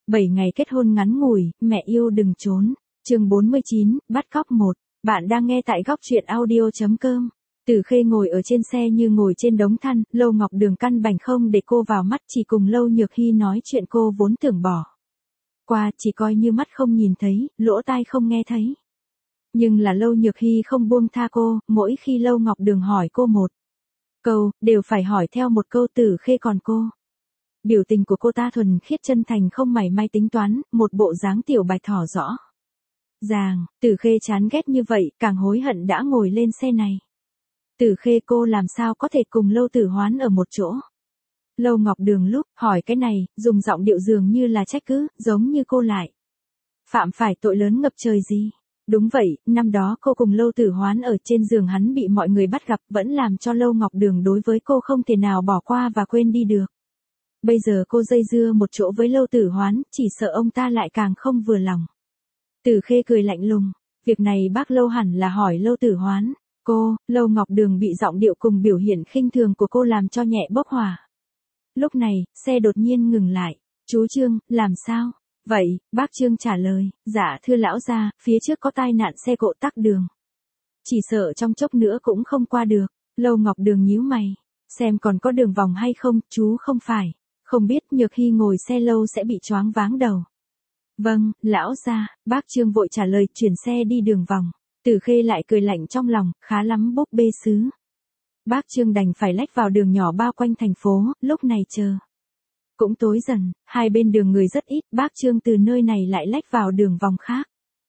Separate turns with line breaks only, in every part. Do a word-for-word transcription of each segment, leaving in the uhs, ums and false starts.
bảy ngày kết hôn ngắn ngủi, mẹ yêu đừng trốn. Chương bốn mươi chín, bắt cóc một. Bạn đang nghe tại góc truyện audio chấm com. Tử Khê ngồi ở trên xe như ngồi trên đống than, Lâu Ngọc Đường căn bản không để cô vào mắt, chỉ cùng Lâu Nhược Hy nói chuyện cô vốn tưởng bỏ qua, chỉ coi như mắt không nhìn thấy, lỗ tai không nghe thấy. Nhưng là Lâu Nhược Hy không buông tha cô, mỗi khi Lâu Ngọc Đường hỏi cô một câu, đều phải hỏi theo một câu. Tử Khê còn cô. Biểu tình của cô ta thuần khiết chân thành, không mảy may tính toán, một bộ dáng tiểu bạch thỏ rõ ràng. Tử Khê chán ghét như vậy, càng hối hận đã ngồi lên xe này. Tử Khê, cô làm sao có thể cùng Lâu Tử Hoán ở một chỗ? Lâu Ngọc Đường lúc hỏi cái này, dùng giọng điệu dường như là trách cứ, giống như cô lại phạm phải tội lớn ngập trời gì. Đúng vậy, năm đó cô cùng Lâu Tử Hoán ở trên giường hắn bị mọi người bắt gặp, vẫn làm cho Lâu Ngọc Đường đối với cô không thể nào bỏ qua và quên đi được. Bây giờ cô dây dưa một chỗ với Lâu Tử Hoán, chỉ sợ ông ta lại càng không vừa lòng. Tử Khê cười lạnh lùng, việc này bác Lâu hẳn là hỏi Lâu Tử Hoán. Cô, Lâu Ngọc Đường bị giọng điệu cùng biểu hiện khinh thường của cô làm cho nhẹ bốc hỏa. Lúc này, xe đột nhiên ngừng lại. Chú Trương, làm sao? Vậy, bác Trương trả lời, dạ thưa lão gia, phía trước có tai nạn xe cộ tắc đường. Chỉ sợ trong chốc nữa cũng không qua được. Lâu Ngọc Đường nhíu mày, xem còn có đường vòng hay không, chú không phải không biết Nhược Hy ngồi xe lâu sẽ bị choáng váng đầu. Vâng, lão gia, bác Trương vội trả lời, chuyển xe đi đường vòng. Tử Khê lại cười lạnh trong lòng, khá lắm búp bê sứ. Bác Trương đành phải lách vào đường nhỏ bao quanh thành phố, lúc này chờ cũng tối dần, hai bên đường người rất ít, bác Trương từ nơi này lại lách vào đường vòng khác.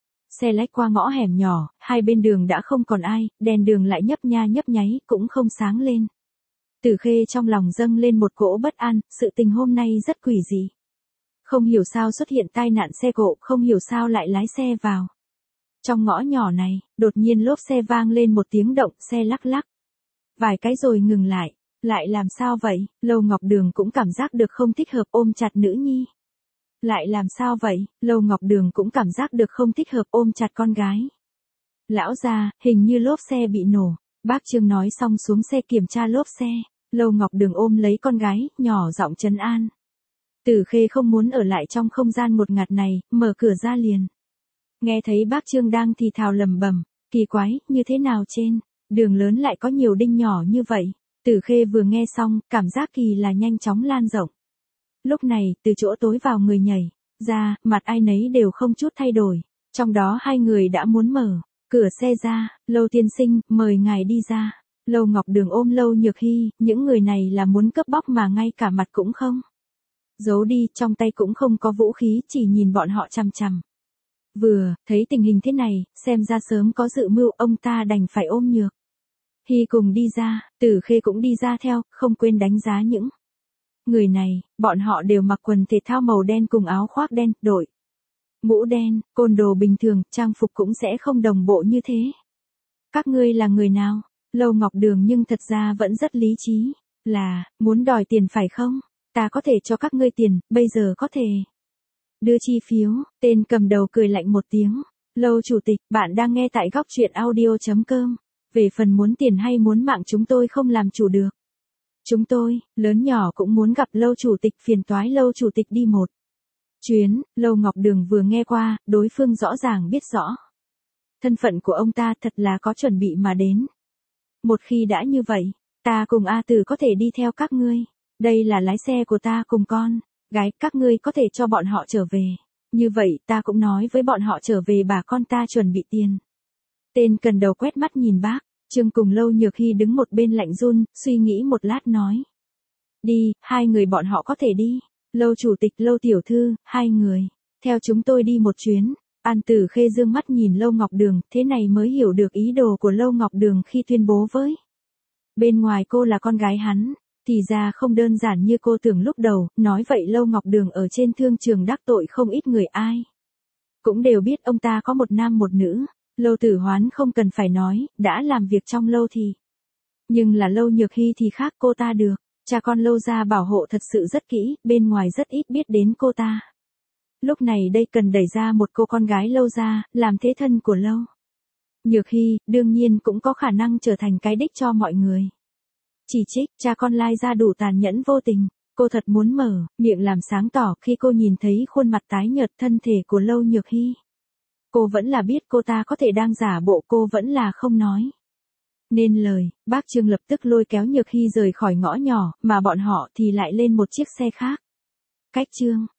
Xe lách qua ngõ hẻm nhỏ, hai bên đường đã không còn ai, đèn đường lại nhấp nha nhấp nháy, cũng không sáng lên. Tử Khê trong lòng dâng lên một cỗ bất an, sự tình hôm nay rất quỷ dị. Không hiểu sao xuất hiện tai nạn xe cộ, không hiểu sao lại lái xe vào trong ngõ nhỏ này, đột nhiên lốp xe vang lên một tiếng động, xe lắc lắc vài cái rồi ngừng lại. Lại làm sao vậy? Lâu Ngọc Đường cũng cảm giác được không thích hợp, ôm chặt nữ nhi. Lại làm sao vậy? Lâu Ngọc Đường cũng cảm giác được không thích hợp, ôm chặt con gái. Lão gia, hình như lốp xe bị nổ. Bác Trương nói xong xuống xe kiểm tra lốp xe. Lâu Ngọc Đường ôm lấy con gái, nhỏ giọng trấn an. Tử Khê không muốn ở lại trong không gian một ngạt này, mở cửa ra liền. Nghe thấy bác Trương đang thì thào lầm bầm, kỳ quái, như thế nào trên đường lớn lại có nhiều đinh nhỏ như vậy. Tử Khê vừa nghe xong, cảm giác kỳ là nhanh chóng lan rộng. Lúc này, từ chỗ tối vào người nhảy ra, mặt ai nấy đều không chút thay đổi. Trong đó hai người đã muốn mở cửa xe ra. Lâu tiên sinh, mời ngài đi ra. Lâu Ngọc Đường ôm Lâu Nhược Hy, những người này là muốn cướp bóc mà ngay cả mặt cũng không giấu đi, trong tay cũng không có vũ khí, chỉ nhìn bọn họ chằm chằm. Vừa thấy tình hình thế này, xem ra sớm có dự mưu, ông ta đành phải ôm Nhược Hy cùng đi ra. Tử Khê cũng đi ra theo, không quên đánh giá những người này. Bọn họ đều mặc quần thể thao màu đen cùng áo khoác đen, đội mũ đen, côn đồ bình thường, trang phục cũng sẽ không đồng bộ như thế. Các ngươi là người nào? Lâu Ngọc Đường nhưng thật ra vẫn rất lý trí. Là, muốn đòi tiền phải không? Ta có thể cho các ngươi tiền, bây giờ có thể đưa chi phiếu. Tên cầm đầu cười lạnh một tiếng. Lâu chủ tịch, bạn đang nghe tại góc truyện audio chấm com. Về phần muốn tiền hay muốn mạng chúng tôi không làm chủ được. Chúng tôi, lớn nhỏ cũng muốn gặp Lâu chủ tịch, phiền toái Lâu chủ tịch đi một chuyến. Lâu Ngọc Đường vừa nghe qua, đối phương rõ ràng biết rõ thân phận của ông ta, thật là có chuẩn bị mà đến. Một khi đã như vậy, ta cùng A Tử có thể đi theo các ngươi. Đây là lái xe của ta cùng con gái, các ngươi có thể cho bọn họ trở về. Như vậy ta cũng nói với bọn họ trở về, bà con ta chuẩn bị tiền. Tên cần đầu quét mắt nhìn bác Trương cùng Lâu Nhược Hy đứng một bên lạnh run, suy nghĩ một lát nói. Đi, hai người bọn họ có thể đi. Lâu chủ tịch, Lâu tiểu thư, hai người theo chúng tôi đi một chuyến. An Tử Khê dương mắt nhìn Lâu Ngọc Đường, thế này mới hiểu được ý đồ của Lâu Ngọc Đường khi tuyên bố với bên ngoài cô là con gái hắn. Thì ra không đơn giản như cô tưởng lúc đầu. Nói vậy Lâu Ngọc Đường ở trên thương trường đắc tội không ít người, ai cũng đều biết ông ta có một nam một nữ. Lâu Tử Hoán không cần phải nói, đã làm việc trong lâu thì. Nhưng là Lâu Nhược Hy thì khác, cô ta được cha con Lâu gia bảo hộ thật sự rất kỹ, bên ngoài rất ít biết đến cô ta. Lúc này đây cần đẩy ra một cô con gái Lâu gia, làm thế thân của Lâu Nhược Hy, đương nhiên cũng có khả năng trở thành cái đích cho mọi người chỉ trích. Cha con Lai gia đủ tàn nhẫn vô tình, Cô thật muốn mở, miệng làm sáng tỏ khi cô nhìn thấy khuôn mặt tái nhợt thân thể của Lâu Nhược Hy. Cô vẫn là biết cô ta có thể đang giả bộ, cô vẫn là không nói nên lời. Bác Trương lập tức lôi kéo Nhược Hy rời khỏi ngõ nhỏ, mà bọn họ thì lại lên một chiếc xe khác. Cách Trương